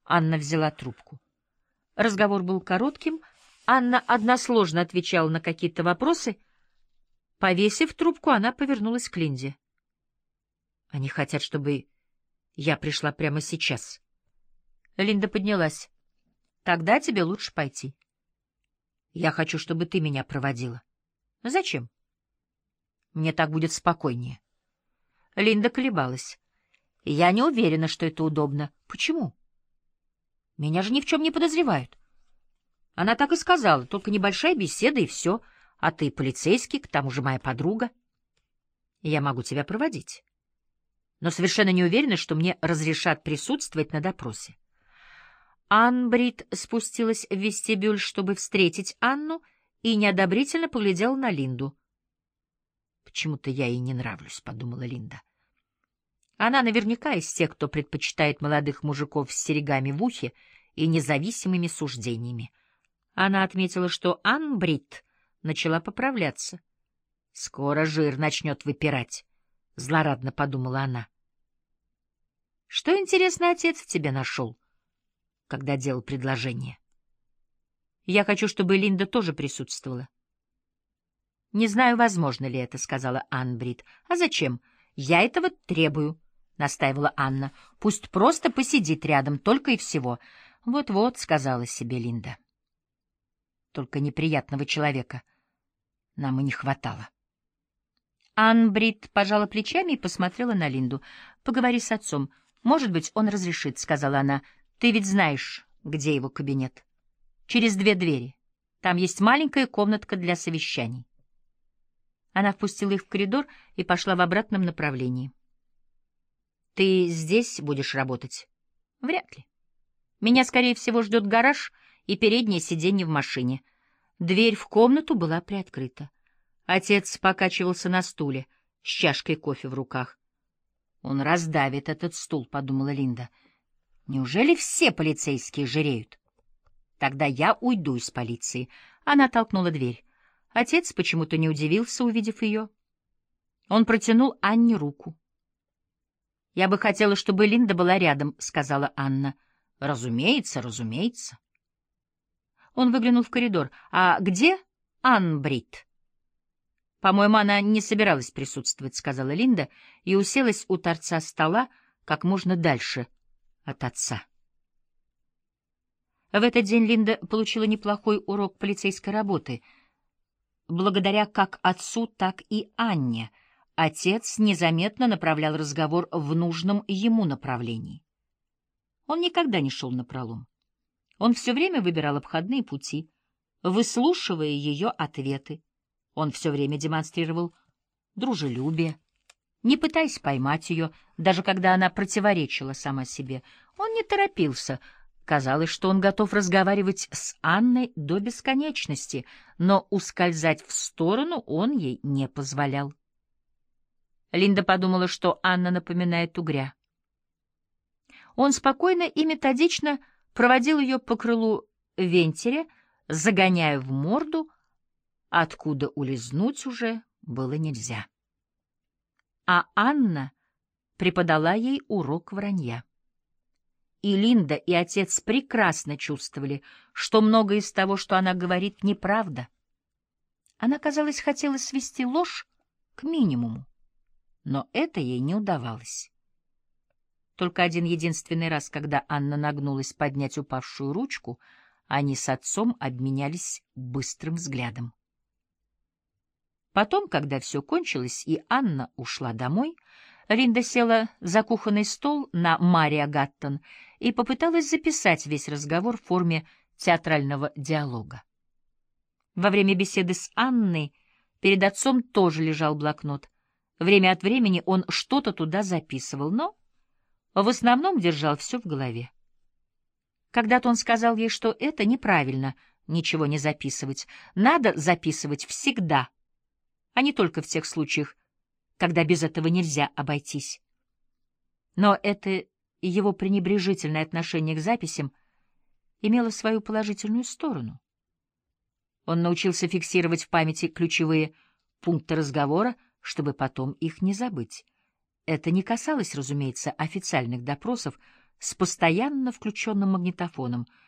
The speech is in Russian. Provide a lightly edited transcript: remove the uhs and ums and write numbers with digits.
Анна взяла трубку. Разговор был коротким. Анна односложно отвечала на какие-то вопросы. Повесив трубку, она повернулась к Линде. «Они хотят, чтобы я пришла прямо сейчас». Линда поднялась. «Тогда тебе лучше пойти. Я хочу, чтобы ты меня проводила». «Зачем?» «Мне так будет спокойнее». Линда колебалась. «Я не уверена, что это удобно». «Почему?» «Меня же ни в чем не подозревают». Она так и сказала, только небольшая беседа и все. А ты полицейский, к тому же моя подруга. Я могу тебя проводить, но совершенно не уверена, что мне разрешат присутствовать на допросе. Анн Брит спустилась в вестибюль, чтобы встретить Анну, и неодобрительно поглядела на Линду. «Почему-то я ей не нравлюсь», — подумала Линда. Она наверняка из тех, кто предпочитает молодых мужиков с серьгами в ухе и независимыми суждениями. Она отметила, что Анн Брит начала поправляться. «Скоро жир начнет выпирать», — злорадно подумала она. «Что, интересно, отец в тебе нашел, когда делал предложение?» «Я хочу, чтобы Линда тоже присутствовала». «Не знаю, возможно ли это», — сказала Анн Брит. «А зачем? Я этого требую», — настаивала Анна. «Пусть просто посидит рядом, только и всего». «Вот-вот», — сказала себе Линда. «Только неприятного человека нам и не хватало». Анн Брит пожала плечами и посмотрела на Линду. «Поговори с отцом. Может быть, он разрешит», — сказала она. «Ты ведь знаешь, где его кабинет. Через 2 двери. Там есть маленькая комнатка для совещаний». Она впустила их в коридор и пошла в обратном направлении. «Ты здесь будешь работать?» «Вряд ли. Меня, скорее всего, ждет гараж и переднее сиденье в машине». Дверь в комнату была приоткрыта. Отец покачивался на стуле с чашкой кофе в руках. «Он раздавит этот стул», — подумала Линда. «Неужели все полицейские жиреют? Тогда я уйду из полиции». Она толкнула дверь. Отец почему-то не удивился, увидев ее. Он протянул Анне руку. «Я бы хотела, чтобы Линда была рядом», — сказала Анна. «Разумеется, разумеется». Он выглянул в коридор. «А где Анн Брит?» «По-моему, она не собиралась присутствовать», — сказала Линда, и уселась у торца стола как можно дальше от отца. В этот день Линда получила неплохой урок полицейской работы. Благодаря как отцу, так и Анне отец незаметно направлял разговор в нужном ему направлении. Он никогда не шел напролом. Он все время выбирал обходные пути, выслушивая ее ответы. Он все время демонстрировал дружелюбие, не пытаясь поймать ее, даже когда она противоречила сама себе. Он не торопился. Казалось, что он готов разговаривать с Анной до бесконечности, но ускользать в сторону он ей не позволял. Линда подумала, что Анна напоминает угря. Он спокойно и методично проводил ее по крылу вентиля, загоняя в морду, откуда улизнуть уже было нельзя. А Анна преподала ей урок вранья. И Линда, и отец прекрасно чувствовали, что многое из того, что она говорит, неправда. Она, казалось, хотела свести ложь к минимуму, но это ей не удавалось. Только один единственный раз, когда Анна нагнулась поднять упавшую ручку, они с отцом обменялись быстрым взглядом. Потом, когда все кончилось и Анна ушла домой, Линда села за кухонный стол на Мария Гаттон и попыталась записать весь разговор в форме театрального диалога. Во время беседы с Анной перед отцом тоже лежал блокнот. Время от времени он что-то туда записывал, но в основном держал все в голове. Когда-то он сказал ей, что это неправильно ничего не записывать. Надо записывать всегда, а не только в тех случаях, когда без этого нельзя обойтись. Но это его пренебрежительное отношение к записям имело свою положительную сторону. Он научился фиксировать в памяти ключевые пункты разговора, чтобы потом их не забыть. Это не касалось, разумеется, официальных допросов, с постоянно включенным магнитофоном.